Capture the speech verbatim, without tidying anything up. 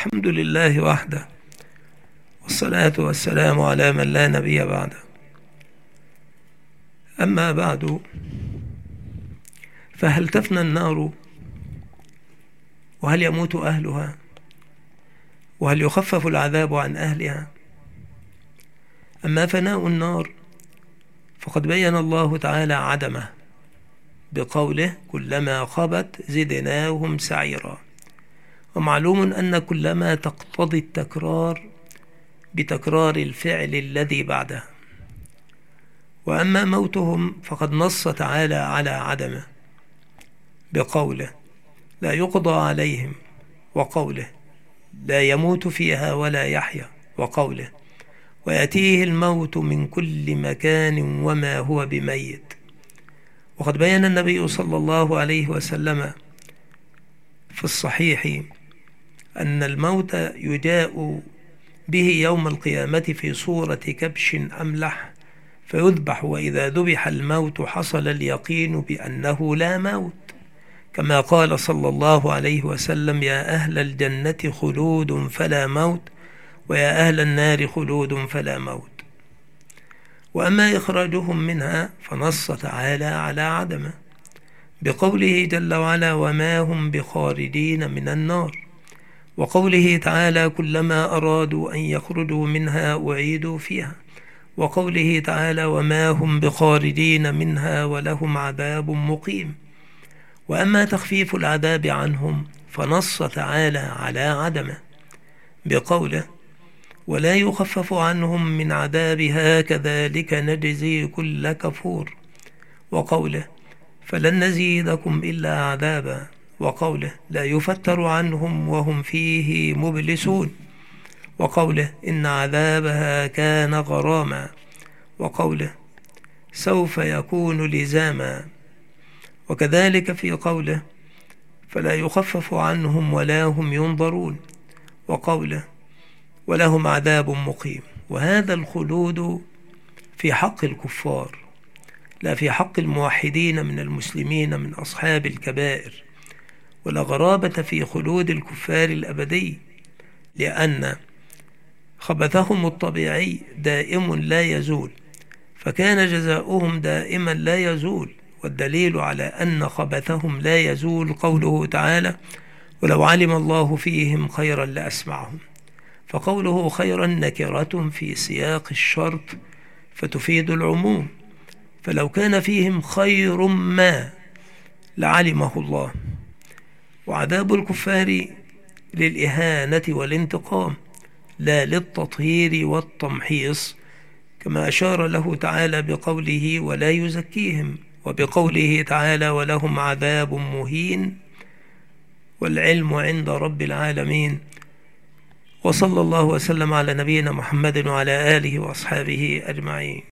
الحمد لله وحده، والصلاة والسلام على من لا نبي بعده. أما بعد، فهل تفنى النار؟ وهل يموت أهلها؟ وهل يخفف العذاب عن أهلها؟ أما فناء النار فقد بين الله تعالى عدمه بقوله: كلما خبت زدناهم سعيرا. ومعلوم أن كلما تقتضي التكرار بتكرار الفعل الذي بعده. وأما موتهم فقد نص تعالى على عدمه بقوله: لا يقضى عليهم، وقوله: لا يموت فيها ولا يحيا، وقوله: ويأتيه الموت من كل مكان وما هو بميت. وقد بين النبي صلى الله عليه وسلم في الصحيح أن الموت يجاء به يوم القيامة في صورة كبش أملح فيذبح، وإذا ذبح الموت حصل اليقين بأنه لا موت، كما قال صلى الله عليه وسلم: يا أهل الجنة خلود فلا موت، ويا أهل النار خلود فلا موت. وأما إخراجهم منها فنص تعالى على عدمه بقوله جل وعلا: وما هم بخارجين من النار، وقوله تعالى: كلما أرادوا أن يخرجوا منها أعيدوا فيها، وقوله تعالى: وما هم بخارجين منها ولهم عذاب مقيم. وأما تخفيف العذاب عنهم فنص تعالى على عدمه بقوله: ولا يخفف عنهم من عذابها كذلك نجزي كل كفور، وقوله: فلن نزيدكم إلا عذابا، وقوله: لا يفتر عنهم وهم فيه مبلسون، وقوله: إن عذابها كان غراما، وقوله: سوف يكون لزاما. وكذلك في قوله: فلا يخفف عنهم ولا هم ينظرون، وقوله: ولهم عذاب مقيم. وهذا الخلود في حق الكفار، لا في حق الموحدين من المسلمين من أصحاب الكبائر. ولا غرابة في خلود الكفار الأبدي، لأن خبثهم الطبيعي دائم لا يزول، فكان جزاؤهم دائما لا يزول. والدليل على أن خبثهم لا يزول قوله تعالى: ولو علم الله فيهم خيرا لأسمعهم. فقوله خيرا نكرة في سياق الشرط فتفيد العموم، فلو كان فيهم خير ما لعلمه الله. وعذاب الكفار للإهانة والانتقام لا للتطهير والتمحيص، كما أشار له تعالى بقوله: ولا يزكيهم، وبقوله تعالى: ولهم عذاب مهين، والعلم عند رب العالمين. وصلى الله وسلم على نبينا محمد وعلى آله وأصحابه أجمعين.